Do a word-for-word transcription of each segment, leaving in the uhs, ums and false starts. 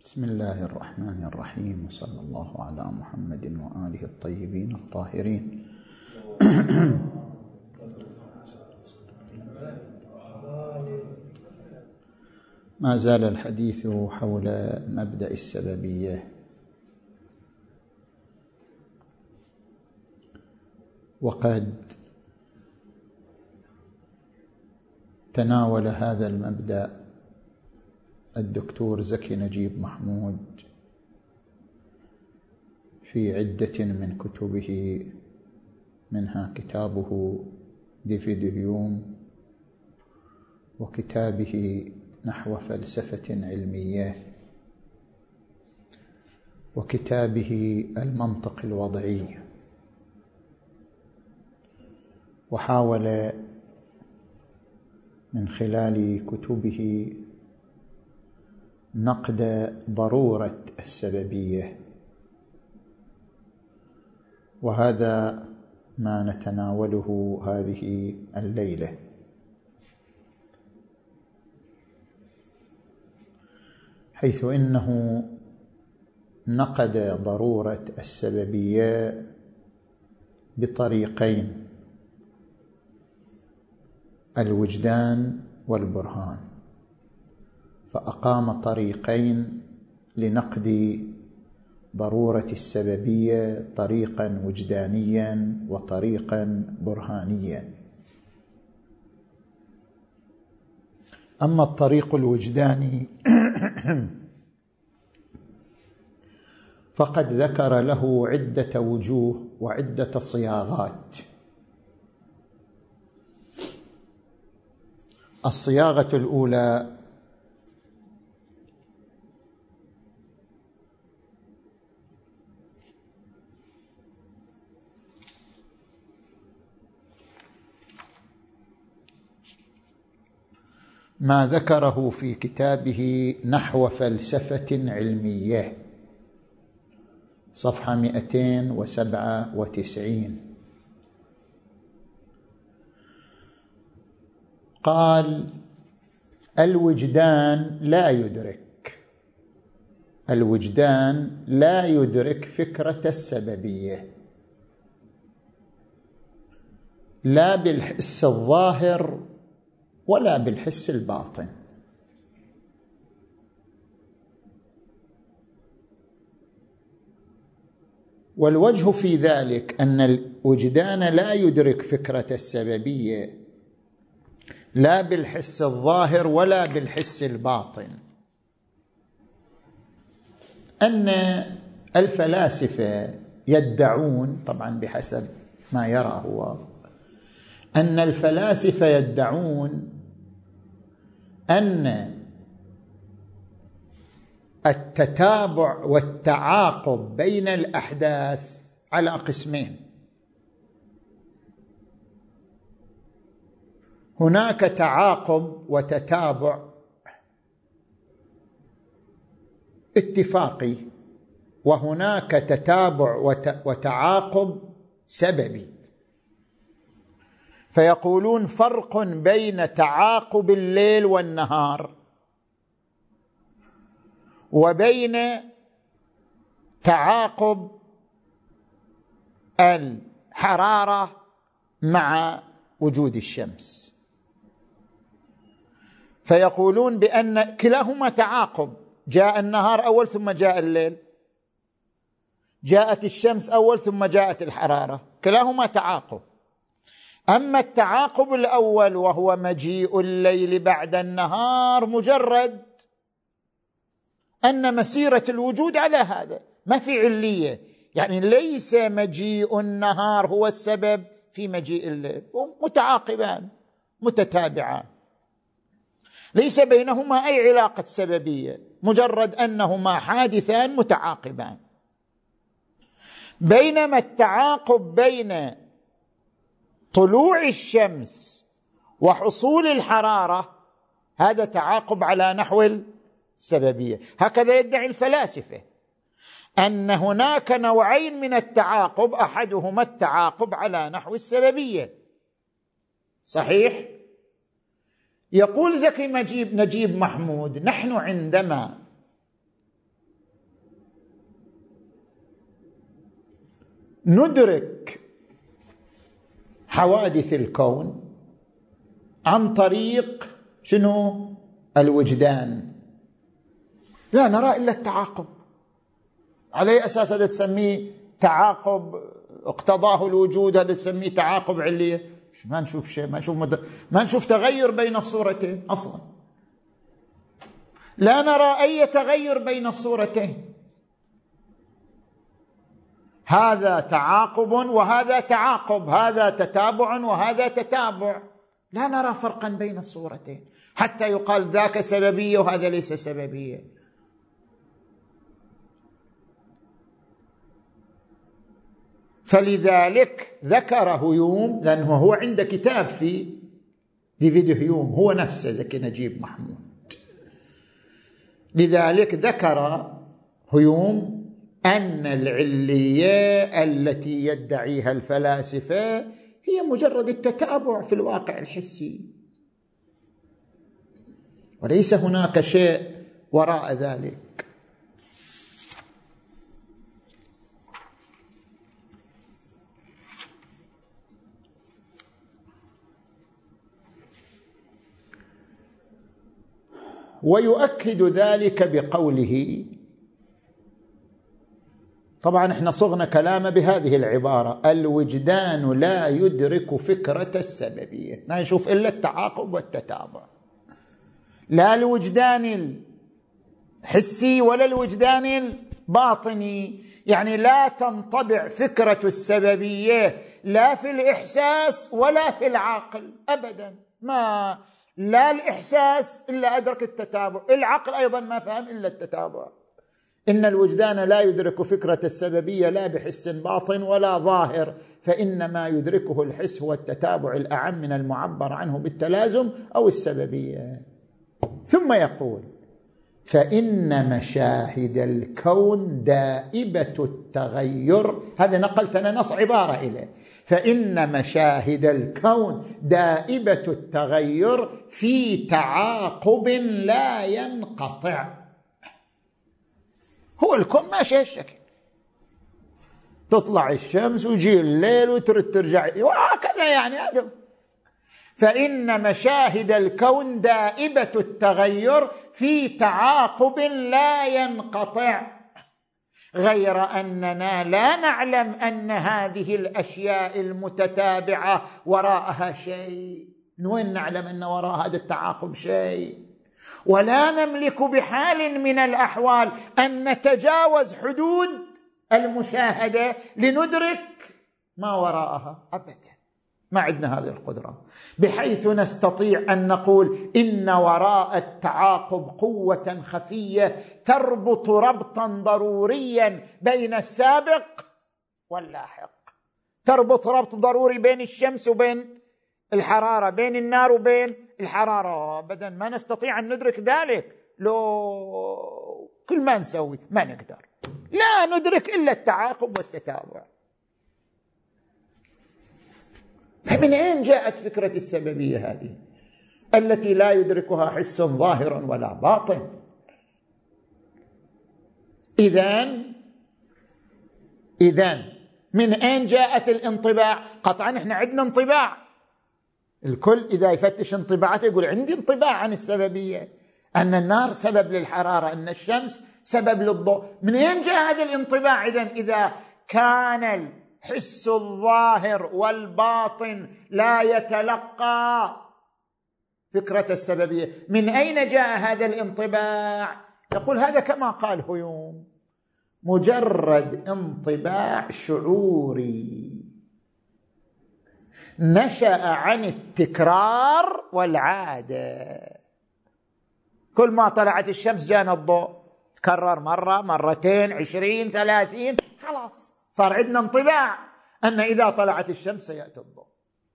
بسم الله الرحمن الرحيم، وصلى الله على محمد وآله الطيبين الطاهرين. ما زال الحديث حول مبدأ السببية، وقد تناول هذا المبدأ الدكتور زكي نجيب محمود في عدة من كتبه، منها كتابه ديفيد هيوم، وكتابه نحو فلسفة علمية، وكتابه المنطق الوضعي. وحاول من خلال كتبه نقد ضرورة السببية، وهذا ما نتناوله هذه الليلة. حيث إنه نقد ضرورة السببية بطريقين: الوجدان والبرهان. فأقام طريقين لنقد ضرورة السببية، طريقا وجدانيا وطريقا برهانيا. أما الطريق الوجداني فقد ذكر له عدة وجوه وعدة صياغات. الصياغة الأولى ما ذكره في كتابه نحو فلسفة علمية، صفحة مئتين وسبعة وتسعين. قال: الوجدان لا يدرك الوجدان لا يدرك فكرة السببية، لا بالحس الظاهر ولا بالحس الباطن. والوجه في ذلك أن الوجدان لا يدرك فكرة السببية لا بالحس الظاهر ولا بالحس الباطن، أن الفلاسفة يدعون، طبعا بحسب ما يرى هو، أن الفلاسفة يدعون أن التتابع والتعاقب بين الأحداث على قسمين: هناك تعاقب وتتابع اتفاقي، وهناك تتابع وتعاقب سببي. فيقولون فرق بين تعاقب الليل والنهار وبين تعاقب الحرارة مع وجود الشمس. فيقولون بأن كلاهما تعاقب، جاء النهار أول ثم جاء الليل، جاءت الشمس أول ثم جاءت الحرارة، كلاهما تعاقب. أما التعاقب الأول وهو مجيء الليل بعد النهار مجرد أن مسيرة الوجود على هذا، ما في علية، يعني ليس مجيء النهار هو السبب في مجيء الليل، متعاقبان متتابعان، ليس بينهما أي علاقة سببية، مجرد أنهما حادثان متعاقبان. بينما التعاقب بين طلوع الشمس وحصول الحرارة هذا تعاقب على نحو السببية. هكذا يدعي الفلاسفة أن هناك نوعين من التعاقب، أحدهما التعاقب على نحو السببية. صحيح؟ يقول زكي نجيب محمود: نحن عندما ندرك حوادث الكون عن طريق شنو؟ الوجدان. لا نرى إلا التعاقب. على أساس هذا تسميه تعاقب اقتضاه الوجود، هذا تسميه تعاقب علية. ما نشوف شيء، ما نشوف مد... ما نشوف تغير بين الصورتين أصلا، لا نرى أي تغير بين الصورتين. هذا تعاقب وهذا تعاقب، هذا تتابع وهذا تتابع، لا نرى فرقا بين الصورتين حتى يقال ذاك سببية وهذا ليس سببية. فلذلك ذكر هيوم، لأنه هو عنده كتاب في ديفيد هيوم، هو نفسه زكي نجيب محمود. لذلك ذكر هيوم أن العلية التي يدعيها الفلاسفة هي مجرد التتابع في الواقع الحسي، وليس هناك شيء وراء ذلك. ويؤكد ذلك بقوله، طبعا احنا صغنا كلامه بهذه العبارة: الوجدان لا يدرك فكرة السببية، ما يشوف إلا التعاقب والتتابع، لا الوجدان الحسي ولا الوجدان الباطني. يعني لا تنطبع فكرة السببية لا في الإحساس ولا في العقل أبدا، ما لا الإحساس إلا أدرك التتابع، العقل أيضا ما فهم إلا التتابع. إن الوجدان لا يدرك فكرة السببية لا بحس باطن ولا ظاهر، فإنما يدركه الحس هو التتابع الأعم من المعبر عنه بالتلازم أو السببية. ثم يقول: فإن مشاهد الكون دائبة التغير. هذا نقلت أنا نص عبارة إليه: فإن مشاهد الكون دائبة التغير في تعاقب لا ينقطع. هو الكون ماشي هالشكل، تطلع الشمس ويجي الليل وترد ترجع وهكذا، يعني هذا. فإن مشاهد الكون دائبة التغير في تعاقب لا ينقطع، غير أننا لا نعلم أن هذه الأشياء المتتابعة وراءها شيء. من وين نعلم أن وراء هذا التعاقب شيء؟ ولا نملك بحال من الأحوال أن نتجاوز حدود المشاهدة لندرك ما وراءها أبدا، ما عندنا هذه القدرة، بحيث نستطيع أن نقول إن وراء التعاقب قوة خفية تربط ربطا ضروريا بين السابق واللاحق، تربط ربط ضروري بين الشمس وبين الحرارة، بين النار وبين الحرارة. أبدا ما نستطيع أن ندرك ذلك، لو كل ما نسوي ما نقدر، لا ندرك إلا التعاقب والتتابع. فمن أين جاءت فكرة السببية هذه التي لا يدركها حس ظاهر ولا باطن؟ إذن إذن من أين جاءت الانطباع؟ قطعا إحنا عندنا انطباع، الكل إذا يفتش انطباعاته يقول عندي انطباع عن السببية، أن النار سبب للحرارة، أن الشمس سبب للضوء. من أين جاء هذا الانطباع إذن إذا كان الحس الظاهر والباطن لا يتلقى فكرة السببية؟ من أين جاء هذا الانطباع؟ يقول هذا كما قال هيوم: مجرد انطباع شعوري نشأ عن التكرار والعادة. كل ما طلعت الشمس جانا الضوء، تكرر مرة مرتين عشرين ثلاثين، خلاص صار عندنا انطباع أن إذا طلعت الشمس سيأتي الضوء.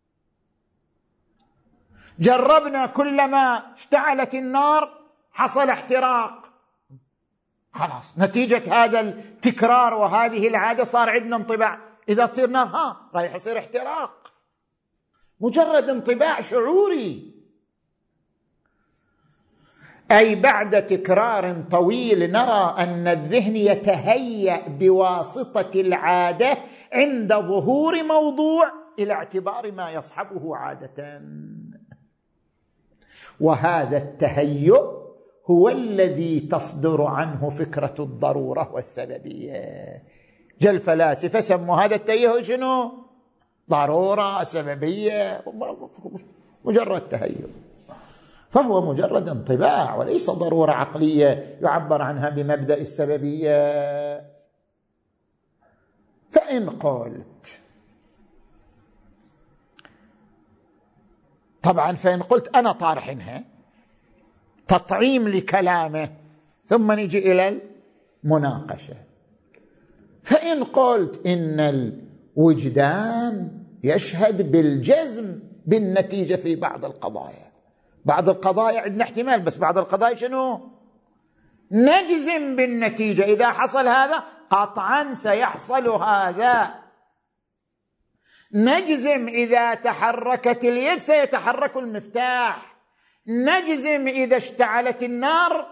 جربنا كلما اشتعلت النار حصل احتراق، خلاص نتيجة هذا التكرار وهذه العادة صار عندنا انطباع إذا تصير نار ها رايح يصير احتراق، مجرد انطباع شعوري. أي بعد تكرار طويل نرى أن الذهن يتهيأ بواسطة العادة عند ظهور موضوع إلى اعتبار ما يصحبه عادة، وهذا التهيؤ هو الذي تصدر عنه فكرة الضرورة والسببية. جاء الفلاسفة سموا هذا التهيؤ شنو؟ ضرورة، سببية، مجرد تهيؤ، فهو مجرد انطباع وليس ضرورة عقلية يعبر عنها بمبدأ السببية. فإن قلت طبعا فإن قلت أنا طارحينها تطعيم لكلامه، ثم نجي إلى المناقشة. فإن قلت إن الوجدان يشهد بالجزم بالنتيجة في بعض القضايا، بعض القضايا عندنا احتمال، بس بعض القضايا شنو؟ نجزم بالنتيجة، إذا حصل هذا قطعا سيحصل هذا. نجزم إذا تحركت اليد سيتحرك المفتاح، نجزم إذا اشتعلت النار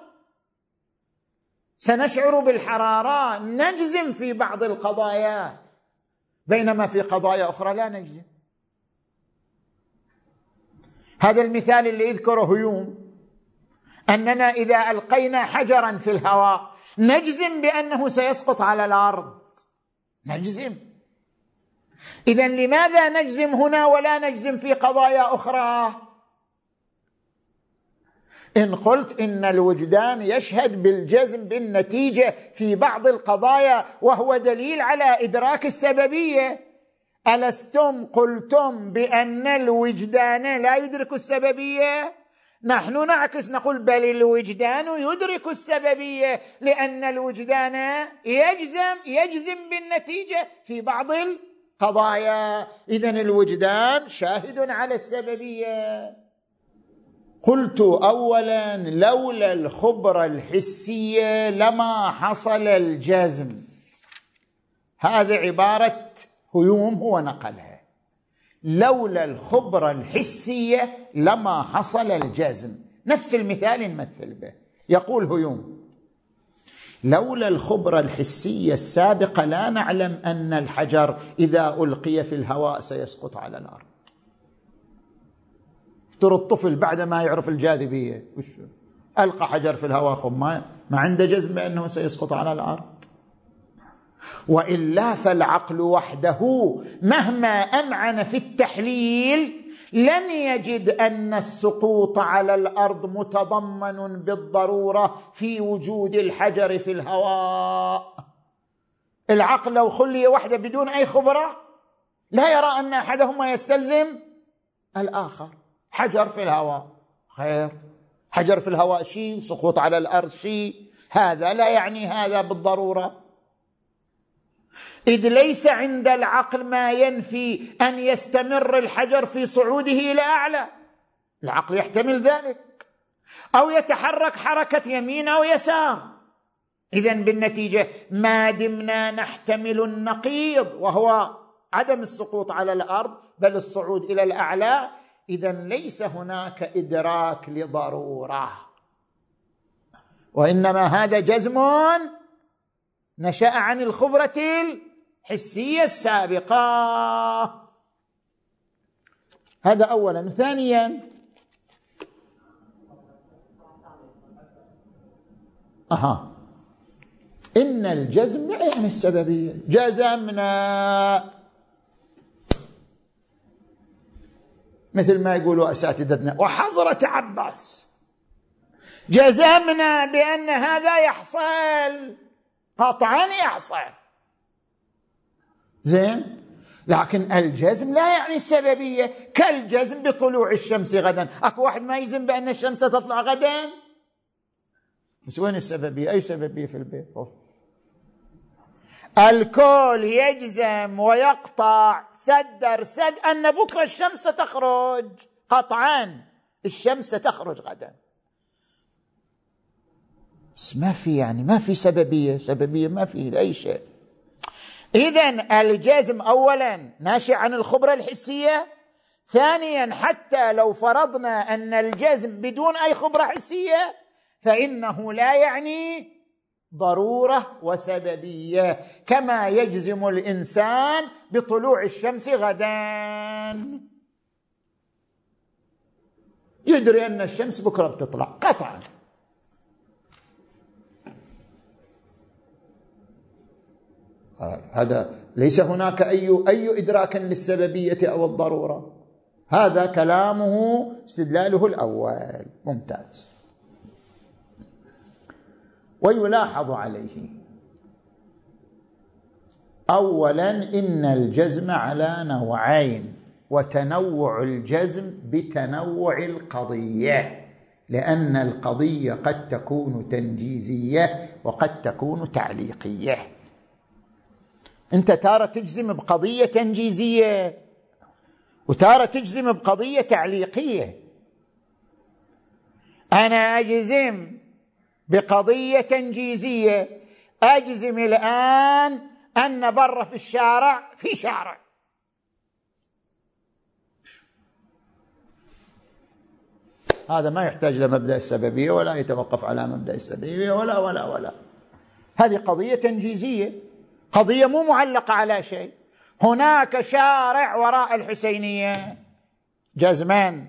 سنشعر بالحرارة، نجزم في بعض القضايا، بينما في قضايا أخرى لا نجزم. هذا المثال اللي يذكره هيوم، أننا إذا ألقينا حجرا في الهواء نجزم بأنه سيسقط على الأرض، نجزم. إذن لماذا نجزم هنا ولا نجزم في قضايا أخرى؟ إن قلت إن الوجدان يشهد بالجزم بالنتيجة في بعض القضايا وهو دليل على إدراك السببية، ألستم قلتم بأن الوجدان لا يدرك السببية؟ نحن نعكس نقول بل الوجدان يدرك السببية، لأن الوجدان يجزم يجزم بالنتيجة في بعض القضايا. إذن الوجدان شاهد على السببية. قلت أولا لولا الخبرة الحسية لما حصل الجزم. هذه عبارة هيوم هو نقلها، لولا الخبرة الحسية لما حصل الجزم. نفس المثال نمثل به. يقول هيوم لولا الخبرة الحسية السابقة لا نعلم أن الحجر إذا ألقي في الهواء سيسقط على الأرض. ترى الطفل بعد ما يعرف الجاذبية ألقى حجر في الهواء، خب ما, ما عنده جزم بأنه سيسقط على الأرض. وإلا فالعقل وحده مهما أمعن في التحليل لن يجد أن السقوط على الأرض متضمن بالضرورة في وجود الحجر في الهواء. العقل لو خلي وحده بدون أي خبرة لا يرى أن أحدهما يستلزم الآخر. حجر في الهواء خير، حجر في الهواء شيء، سقوط على الأرض شيء، هذا لا يعني هذا بالضرورة، إذ ليس عند العقل ما ينفي أن يستمر الحجر في صعوده إلى أعلى. العقل يحتمل ذلك، أو يتحرك حركة يمين أو يسار. إذن بالنتيجة ما دمنا نحتمل النقيض وهو عدم السقوط على الأرض بل الصعود إلى الأعلى، إذن ليس هناك إدراك لضرورة، وإنما هذا جزم نشأ عن الخبرة الحسية السابقة. هذا أولا. ثانيا أها إن الجزم لا يعني السببية. جزمنا مثل ما يقولوا أساتذتنا وحضرة عباس، جزمنا بأن هذا يحصل، قطعا يحصل، زين. لكن الجزم لا يعني السببية، كالجزم بطلوع الشمس غدا. أكو واحد ما يزم بأن الشمس تطلع غدا، بس وين السببية؟ أي سببية في البيت؟ الكل يجزم ويقطع سد سد أن بكرة الشمس تخرج، قطعا الشمس تخرج غدا، بس ما في يعني ما في سببية، سببية ما في أي شيء. إذن الجزم أولا ناشئ عن الخبرة الحسية. ثانيا حتى لو فرضنا أن الجزم بدون أي خبرة حسية فإنه لا يعني ضرورة وسببية، كما يجزم الإنسان بطلوع الشمس غدا، يدري أن الشمس بكرة بتطلع قطعا. هذا ليس هناك أي أي إدراك للسببية أو الضرورة. هذا كلامه استدلاله الأول. ممتاز. ويلاحظ عليه أولا إن الجزم على نوعين، وتنوع الجزم بتنوع القضية، لأن القضية قد تكون تنجيزية وقد تكون تعليقية. أنت تارة تجزم بقضية تنجيزية وتارة تجزم بقضية تعليقية. أنا أجزم بقضية تنجيزية، أجزم الآن أن بر في الشارع في شارع، هذا ما يحتاج لمبدأ السببية ولا يتوقف على مبدأ السببية ولا ولا ولا هذه قضية تنجيزية، قضية مو معلقة على شيء. هناك شارع وراء الحسينية جزمان،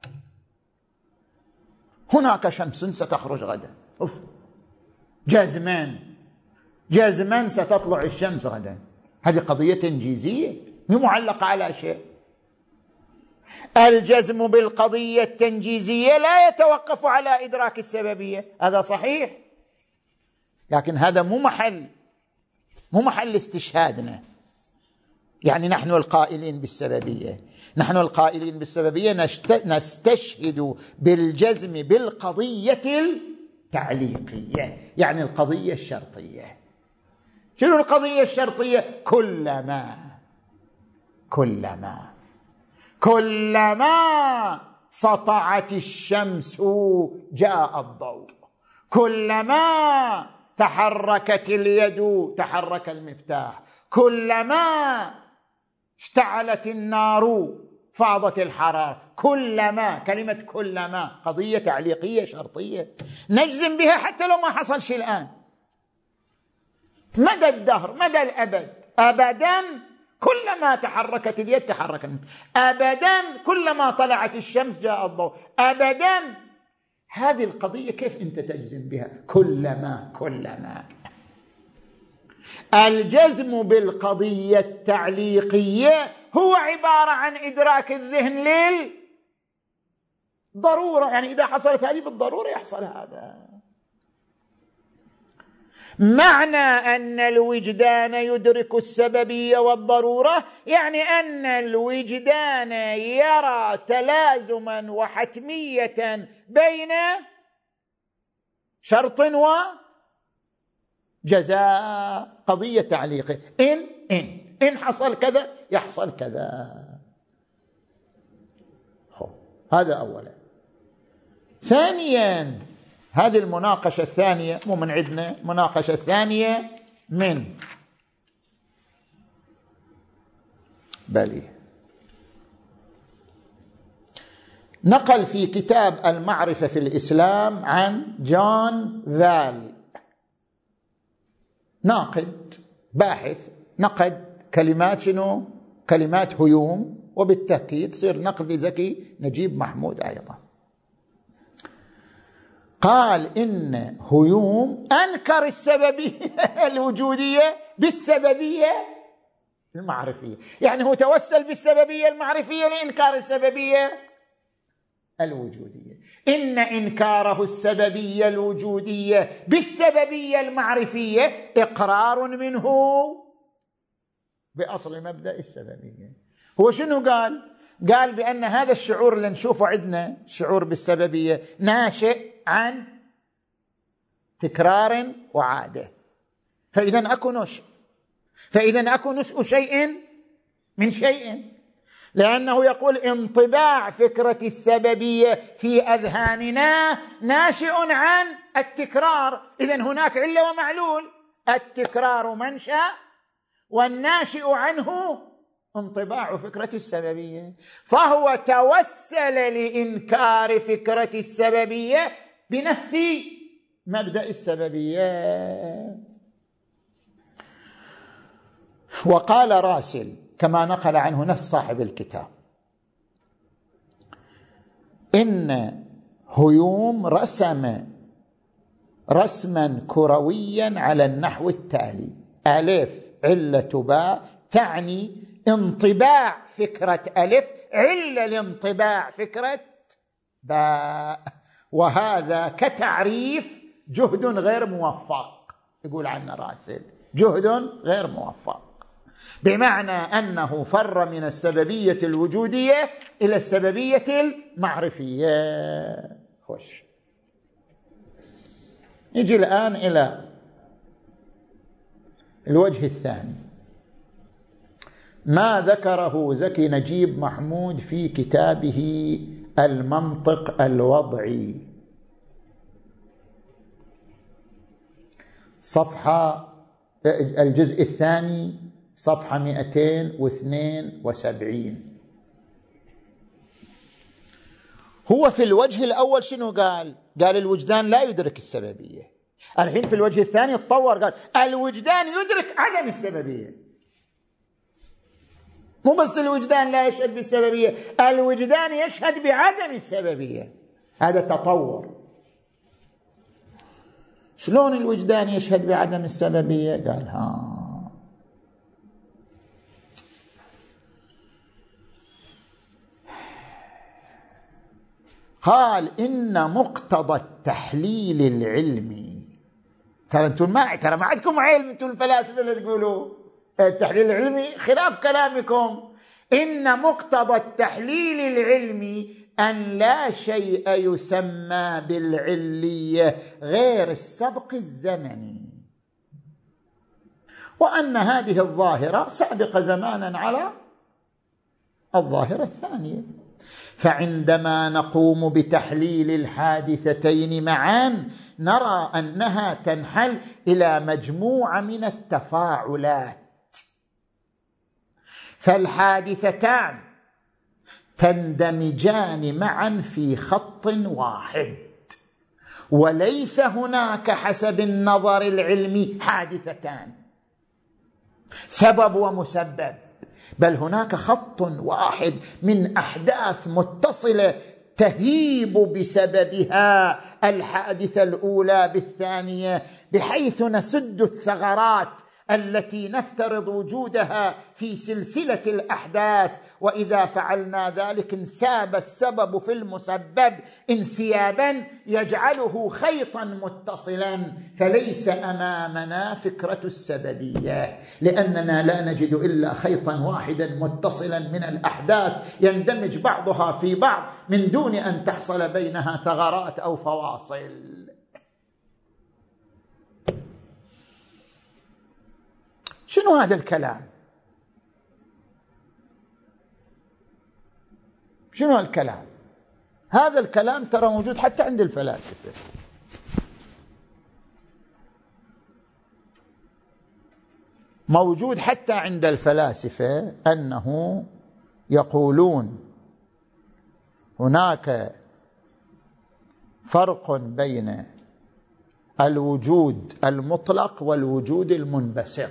هناك شمس ستخرج غدا، أوف. جازمان جازمان ستطلع الشمس غدا، هذه قضية تنجيزية مو معلقة على شيء. الجزم بالقضية التنجيزية لا يتوقف على إدراك السببية، هذا صحيح، لكن هذا مو محل مو محل استشهادنا. يعني نحن القائلين بالسببية نحن القائلين بالسببية نستشهد بالجزم بالقضية التعليقية، يعني القضية الشرطية. شنو القضية الشرطية؟ كلما كلما كلما سطعت الشمس جاء الضوء، كلما تحركت اليد تحرك المفتاح، كلما اشتعلت النار فاضت الحرارة. كلما، كلمة كلما قضية تعليقية شرطية نجزم بها حتى لو ما حصل شيء الآن، مدى الدهر مدى الأبد. أبدا كلما تحركت اليد تحرك المفتاح، أبدا كلما طلعت الشمس جاء الضوء، أبدا. هذه القضية كيف أنت تجزم بها؟ كلما كلما. الجزم بالقضية التعليقية هو عبارة عن إدراك الذهن للضرورة، يعني إذا حصلت هذه بالضرورة يحصل هذا. معنى أن الوجدان يدرك السببية والضرورة يعني أن الوجدان يرى تلازما وحتمية بين شرط وجزاء، قضية تعليقية. إن إن إن حصل كذا يحصل كذا. هذا أولا. ثانيا، هذه المناقشة الثانية مو من عندنا، مناقشة الثانية من بلي نقل في كتاب المعرفة في الإسلام عن جون فال، ناقد باحث، نقد كلمات شنو؟ كلمات هيوم، وبالتأكيد تصير نقد ذكي نجيب محمود أيضا. قال إن هيوم أنكر السببية الوجودية بالسببية المعرفية، يعني هو توسل بالسببية المعرفية لإنكار السببية الوجودية. إن إنكاره السببية الوجودية بالسببية المعرفية إقرار منه بأصل مبدأ السببية. هو شنو قال؟ قال بأن هذا الشعور اللي نشوفه عندنا، شعور بالسببية، ناشئ عن تكرار وعادة، فإذا أكو نشء فإذا أكو نشء شيء من شيء، لأنه يقول انطباع فكرة السببية في أذهاننا ناشئ عن التكرار، إذا هناك علة ومعلول، التكرار منشأ والناشئ عنه انطباع فكرة السببية. فهو توسل لإنكار فكرة السببية بنفس مبدأ السببية. وقال راسل كما نقل عنه نفس صاحب الكتاب إن هيوم رسم رسما كرويا على النحو التالي: ألف علة باء تعني انطباع فكرة ألف علة لانطباع فكرة باء، وهذا كتعريف جهد غير موفق، يقول عنه راسل جهد غير موفق، بمعنى أنه فر من السببية الوجودية إلى السببية المعرفية. خوش، نجي الآن إلى الوجه الثاني، ما ذكره زكي نجيب محمود في كتابه المنطق الوضعي، صفحة الجزء الثاني صفحة مئتين واثنين وسبعين. هو في الوجه الأول شنو قال؟ قال الوجدان لا يدرك السببية. الحين في الوجه الثاني تطور، قال الوجدان يدرك عدم السببية. مو بس الوجدان لا يشهد بالسببية، الوجدان يشهد بعدم السببية. هذا تطور. شلون الوجدان يشهد بعدم السببية؟ قال ها قال إن مقتضى التحليل العلمي، ترى انتم ما ترى ما عندكم علم، انتم الفلاسفة اللي تقولوا التحليل العلمي خلاف كلامكم. إن مقتضى التحليل العلمي أن لا شيء يسمى بالعلية غير السبق الزمني، وأن هذه الظاهرة سابقة زمانا على الظاهرة الثانية. فعندما نقوم بتحليل الحادثتين معا نرى أنها تنحل إلى مجموعة من التفاعلات، فالحادثتان تندمجان معا في خط واحد، وليس هناك حسب النظر العلمي حادثتان سبب ومسبب، بل هناك خط واحد من أحداث متصلة تهيب بسببها الحادثة الأولى بالثانية، بحيث نسد الثغرات التي نفترض وجودها في سلسلة الأحداث. وإذا فعلنا ذلك انساب السبب في المسبب انسيابا يجعله خيطا متصلا، فليس أمامنا فكرة السببية، لأننا لا نجد إلا خيطا واحدا متصلا من الأحداث يندمج بعضها في بعض من دون أن تحصل بينها ثغرات أو فواصل. شنو هذا الكلام؟ شنو الكلام؟ هذا الكلام ترى موجود حتى عند الفلاسفة. موجود حتى عند الفلاسفة أنه يقولون هناك فرق بين الوجود المطلق والوجود المنبسط.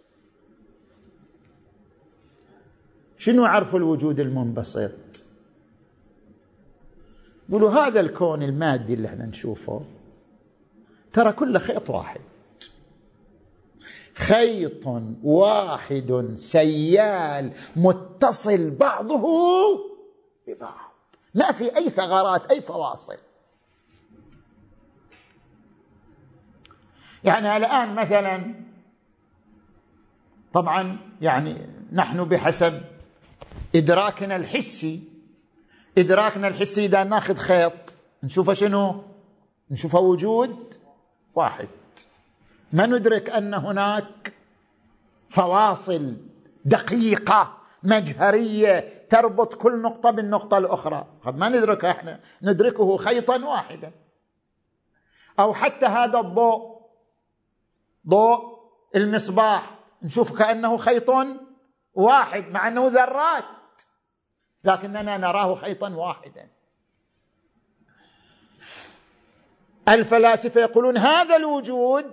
شنو عرف الوجود المنبسط؟ يقولوا هذا الكون المادي اللي احنا نشوفه ترى كله خيط واحد، خيط واحد سيال متصل بعضه ببعض، ما في أي ثغرات أي فواصل. يعني الآن مثلا طبعا يعني نحن بحسب إدراكنا الحسي، إدراكنا الحسي إذا ناخذ خيط نشوفه شنو؟ نشوفه وجود واحد، ما ندرك أن هناك فواصل دقيقة مجهرية تربط كل نقطة بالنقطة الأخرى، ما ندركها، احنا ندركه خيطا واحدا. أو حتى هذا الضوء، ضوء المصباح نشوف كأنه خيط واحد مع أنه ذرات، لكننا نراه خيطا واحدا. الفلاسفة يقولون هذا الوجود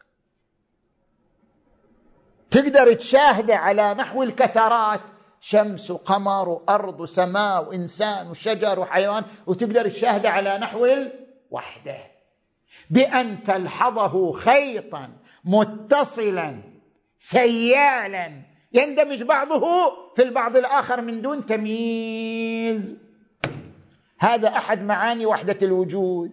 تقدر تشاهده على نحو الكثرات، شمس وقمر وأرض وسماء وإنسان وشجر وحيوان، وتقدر تشاهده على نحو الوحدة بأن تلحظه خيطا متصلا سيالا يندمج بعضه في البعض الآخر من دون تمييز. هذا أحد معاني وحدة الوجود.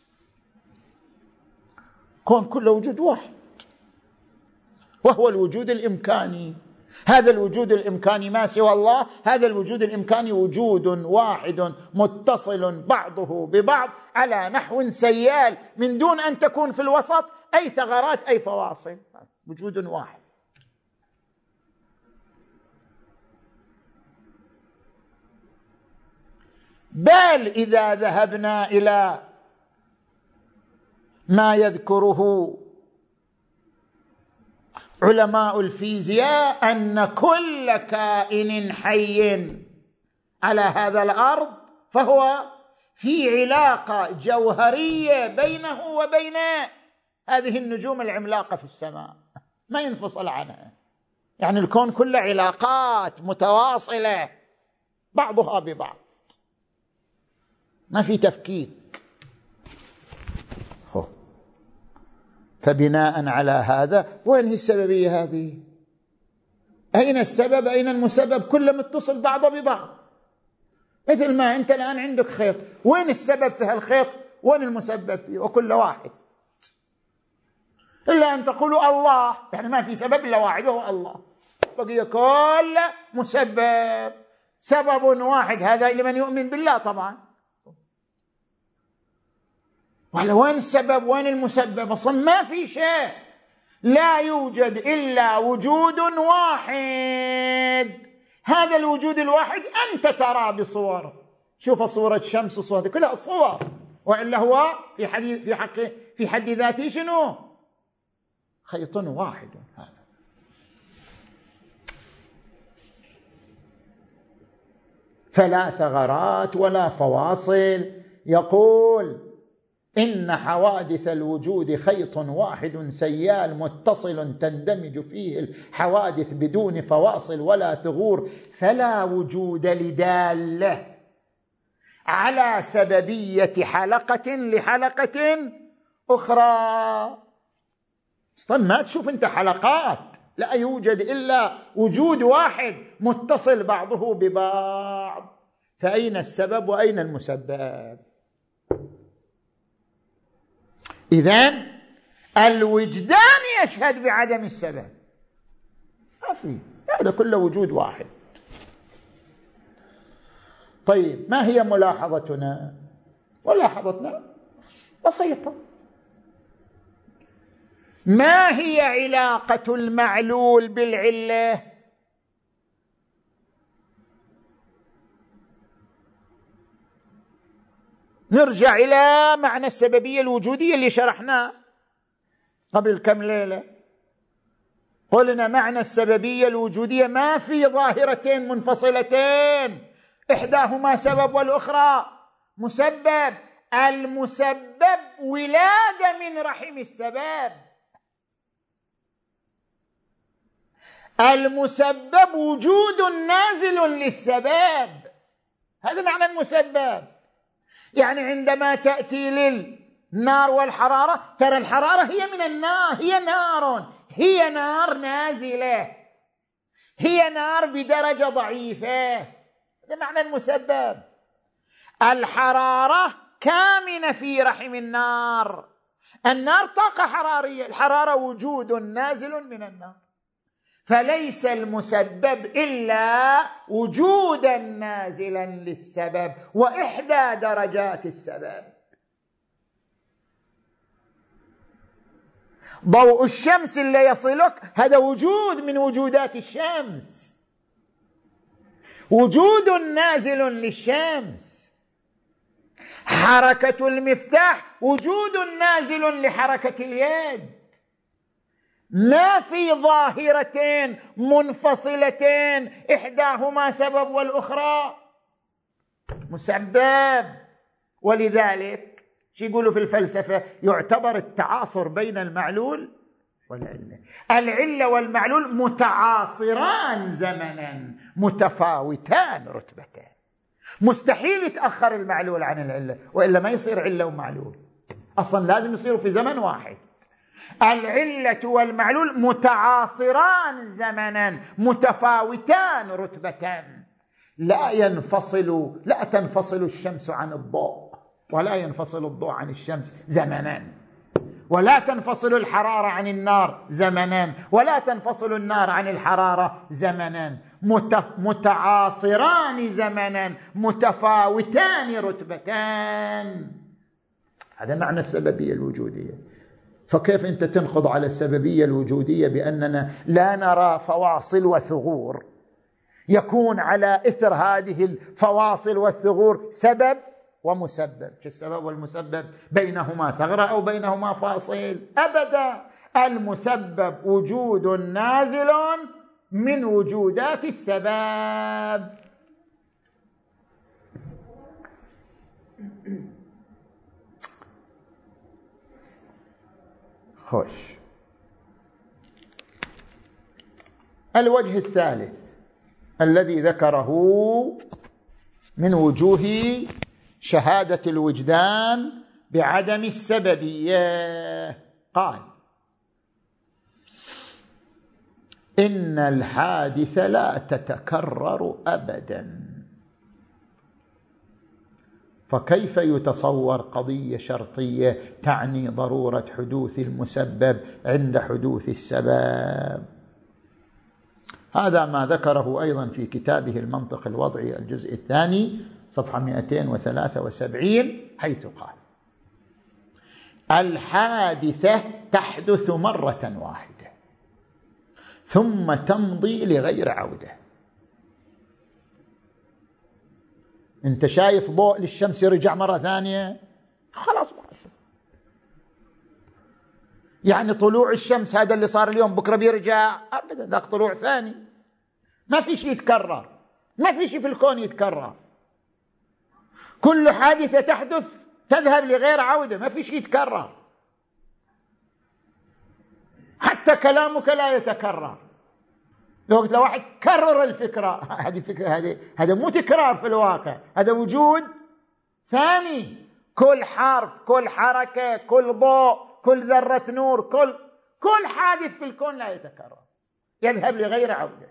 كون كل وجود واحد، وهو الوجود الإمكاني. هذا الوجود الإمكاني ما سوى الله، هذا الوجود الإمكاني وجود واحد متصل بعضه ببعض على نحو سيال من دون أن تكون في الوسط أي ثغرات أي فواصل، وجود واحد. بل إذا ذهبنا إلى ما يذكره علماء الفيزياء أن كل كائن حي على هذا الأرض فهو في علاقة جوهرية بينه وبين هذه النجوم العملاقة في السماء، ما ينفصل عنها. يعني الكون كله علاقات متواصلة بعضها ببعض، ما في تفكيك. فبناء على هذا وين هي السببية هذه؟ أين السبب أين المسبب؟ كله متصل بعضه ببعض. مثل ما أنت الآن عندك خيط، وين السبب في هالخيط؟ وين المسبب فيه؟ وكل واحد، إلا أن تقولوا الله، يعني ما في سبب إلا واحد وهو الله، بقي كل مسبب. سبب واحد هذا لمن يؤمن بالله طبعا. ولا وين السبب وين المسبب؟ أصلا ما في شيء، لا يوجد إلا وجود واحد. هذا الوجود الواحد أنت ترى بصور، شوف صورة الشمس وصورة كلها صور، وإلا هو في حد في حق في حد ذاته شنو؟ خيط واحد. هذا فلا ثغرات ولا فواصل. يقول إن حوادث الوجود خيط واحد سيال متصل تندمج فيه الحوادث بدون فواصل ولا ثغور، فلا وجود لدالة على سببية حلقة لحلقة أخرى. أصلا ما تشوف أنت حلقات، لا يوجد إلا وجود واحد متصل بعضه ببعض. فأين السبب وأين المسبب؟ إذن الوجدان يشهد بعدم السبب، ما في، هذا كله وجود واحد. طيب ما هي ملاحظتنا؟ ملاحظتنا بسيطة. ما هي علاقة المعلول بالعلة؟ نرجع إلى معنى السببية الوجودية اللي شرحناه قبل كم ليلة. قلنا معنى السببية الوجودية ما في ظاهرتين منفصلتين إحداهما سبب والأخرى مسبب. المسبب ولادة من رحم السبب، المسبب وجود نازل للسبب. هذا معنى المسبب. يعني عندما تأتي للنار والحرارة، ترى الحرارة هي من النار، هي نار، هي نار نازلة، هي نار بدرجة ضعيفة. هذا معنى المسبب. الحرارة كامنة في رحم النار، النار طاقة حرارية، الحرارة وجود نازل من النار. فليس المسبب إلا وجودا نازلا للسبب وإحدى درجات السبب. ضوء الشمس اللي يصلك هذا وجود من وجودات الشمس، وجود نازل للشمس. حركة المفتاح وجود نازل لحركة اليد. ما في ظاهرتين منفصلتين إحداهما سبب والأخرى مسبب. ولذلك شو يقولوا في الفلسفة؟ يعتبر التعاصر بين المعلول والعلة. العلة والمعلول متعاصران زمنا متفاوتان رتبتان، مستحيل يتأخر المعلول عن العلة، وإلا ما يصير علة ومعلول، أصلا لازم يصيروا في زمن واحد. العلة والمعلول متعاصران زمنا متفاوتان رتبتان، لا ينفصل، لا تنفصل الشمس عن الضوء، ولا ينفصل الضوء عن الشمس زمنا، ولا تنفصل الحرارة عن النار زمنا، ولا تنفصل النار عن الحرارة زمنا، متعاصران زمنا متفاوتان رتبتان. هذا معنى السببية الوجودية. فكيف أنت تنخض على السببية الوجودية بأننا لا نرى فواصل وثغور، يكون على إثر هذه الفواصل والثغور سبب ومسبب؟ السبب والمسبب بينهما ثغرة أو بينهما فاصل؟ أبدا، المسبب وجود نازل من وجودات السبب. خوش. الوجه الثالث الذي ذكره من وجوه شهادة الوجدان بعدم السببية، قال: إن الحادث لا تتكرر أبدا، فكيف يتصور قضية شرطية تعني ضرورة حدوث المسبب عند حدوث السبب؟ هذا ما ذكره أيضا في كتابه المنطق الوضعي الجزء الثاني صفحة مئتين وثلاثة وسبعين، حيث قال: الحادثة تحدث مرة واحدة ثم تمضي لغير عودة. انت شايف ضوء للشمس رجع مرة ثانية، خلاص ما شاء. يعني طلوع الشمس هذا اللي صار اليوم بكرة بيرجع؟ أبدا، ذاك طلوع ثاني، ما في شيء يتكرر، ما في شيء في الكون يتكرر، كل حادثة تحدث تذهب لغير عودة، ما في شيء يتكرر، حتى كلامك لا يتكرر. لو قلت لواحد كرر الفكرة، هذه فكرة، هذه هذا مو تكرار في الواقع، هذا وجود ثاني. كل حرف، كل حركة، كل ضوء، كل ذرة نور، كل كل حادث في الكون لا يتكرر، يذهب لغير عودة.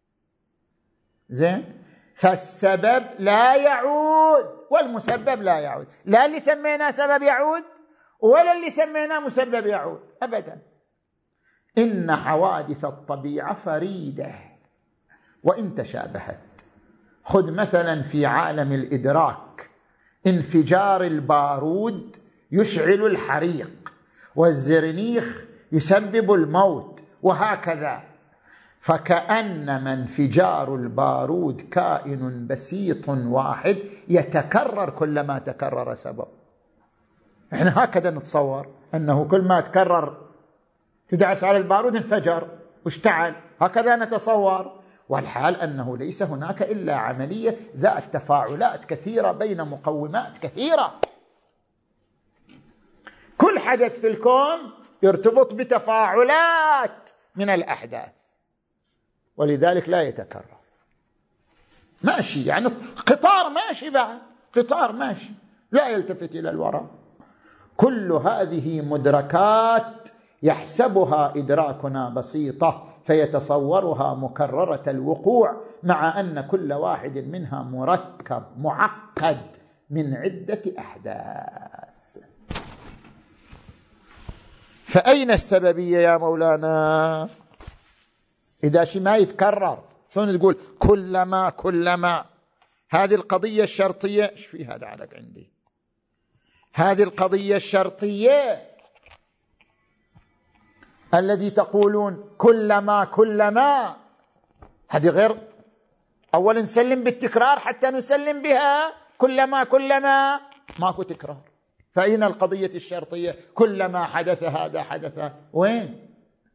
زين، فالسبب لا يعود والمسبب لا يعود، لا اللي سميناه سبب يعود ولا اللي سميناه مسبب يعود أبدا. إن حوادث الطبيعة فريدة وإن تشابهت. خذ مثلا في عالم الإدراك، انفجار البارود يشعل الحريق، والزرنيخ يسبب الموت، وهكذا. فكأنما انفجار البارود كائن بسيط واحد يتكرر كلما تكرر سبب. احنا هكذا نتصور أنه كل ما تكرر تدعس على البارود انفجر واشتعل، هكذا نتصور، والحال أنه ليس هناك إلا عملية ذات تفاعلات كثيرة بين مقومات كثيرة. كل حدث في الكون يرتبط بتفاعلات من الأحداث، ولذلك لا يتكرر. ماشي، يعني قطار ماشي، بعد قطار ماشي لا يلتفت إلى الوراء. كل هذه مدركات يحسبها إدراكنا بسيطة فيتصورها مكررة الوقوع، مع أن كل واحد منها مركب معقد من عدة أحداث. فأين السببية يا مولانا؟ إذا شيء ما يتكرر شلون تقول كلما كلما؟ هذه القضية الشرطية، ايش في هذا علق عندي؟ هذه القضية الشرطية الذي تقولون كلما كلما، هذه غير. أولا نسلم بالتكرار حتى نسلم بها كلما كلما، ماكو تكرار. فأين القضية الشرطية؟ كلما حدث هذا حدث، وين؟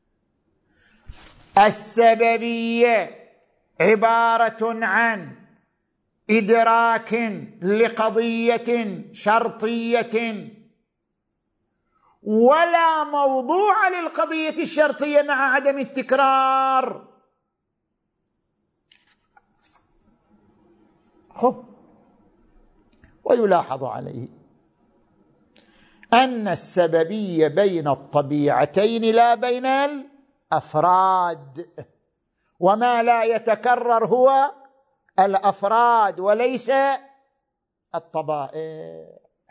السببية عبارة عن إدراك لقضية شرطية ولا موضوع للقضية الشرطية مع عدم التكرار. خب ويلاحظ عليه أن السببية بين الطبيعتين لا بين الأفراد، وما لا يتكرر هو الأفراد وليس الطبائع.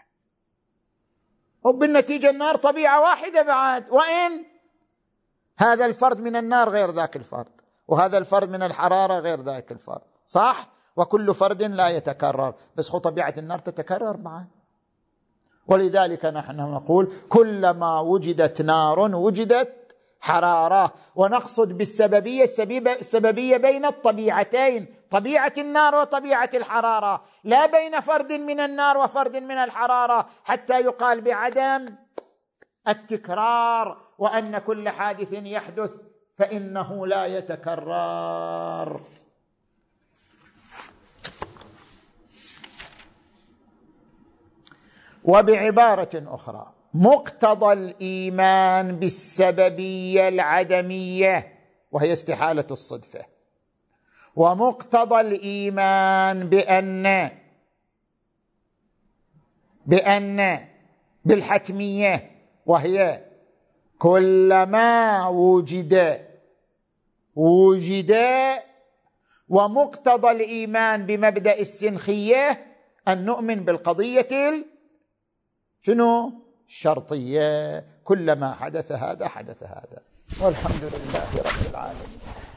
وبالنتيجة النار طبيعة واحدة بعد، وإن هذا الفرد من النار غير ذاك الفرد، وهذا الفرد من الحرارة غير ذاك الفرد، صح؟ وكل فرد لا يتكرر، بس خو طبيعة النار تتكرر بعد. ولذلك نحن نقول كلما وجدت نار وجدت حرارة، ونقصد بالسببية السببية بين الطبيعتين، طبيعة النار وطبيعة الحرارة، لا بين فرد من النار وفرد من الحرارة، حتى يقال بعدم التكرار، وأن كل حادث يحدث فإنه لا يتكرر. وبعبارة أخرى، مقتضى الإيمان بالسببية العدمية وهي استحالة الصدفة، ومقتضى الإيمان بأن بأن بالحتمية وهي كلما وجد وجد، ومقتضى الإيمان بمبدأ السنخية أن نؤمن بالقضية شنو؟ الشرطية، كلما حدث هذا حدث هذا. والحمد لله رب العالمين.